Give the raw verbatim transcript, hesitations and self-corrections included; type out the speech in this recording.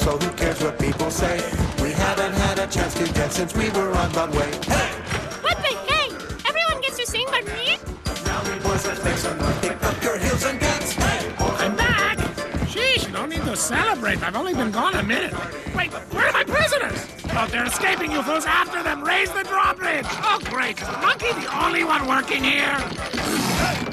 so who cares what people say? We haven't had a chance to dance since we were on Broadway. Hey! What the hey? Everyone gets to sing but me? Now we boys, let's make some noise. Pick up your heels and dance. Hey! I'm back! Sheesh, no need to celebrate. I've only been gone a minute. Wait, where are my prisoners? Oh, they're escaping, you fools. After them. Raise the drawbridge. Oh, great. Is the monkey the only one working here?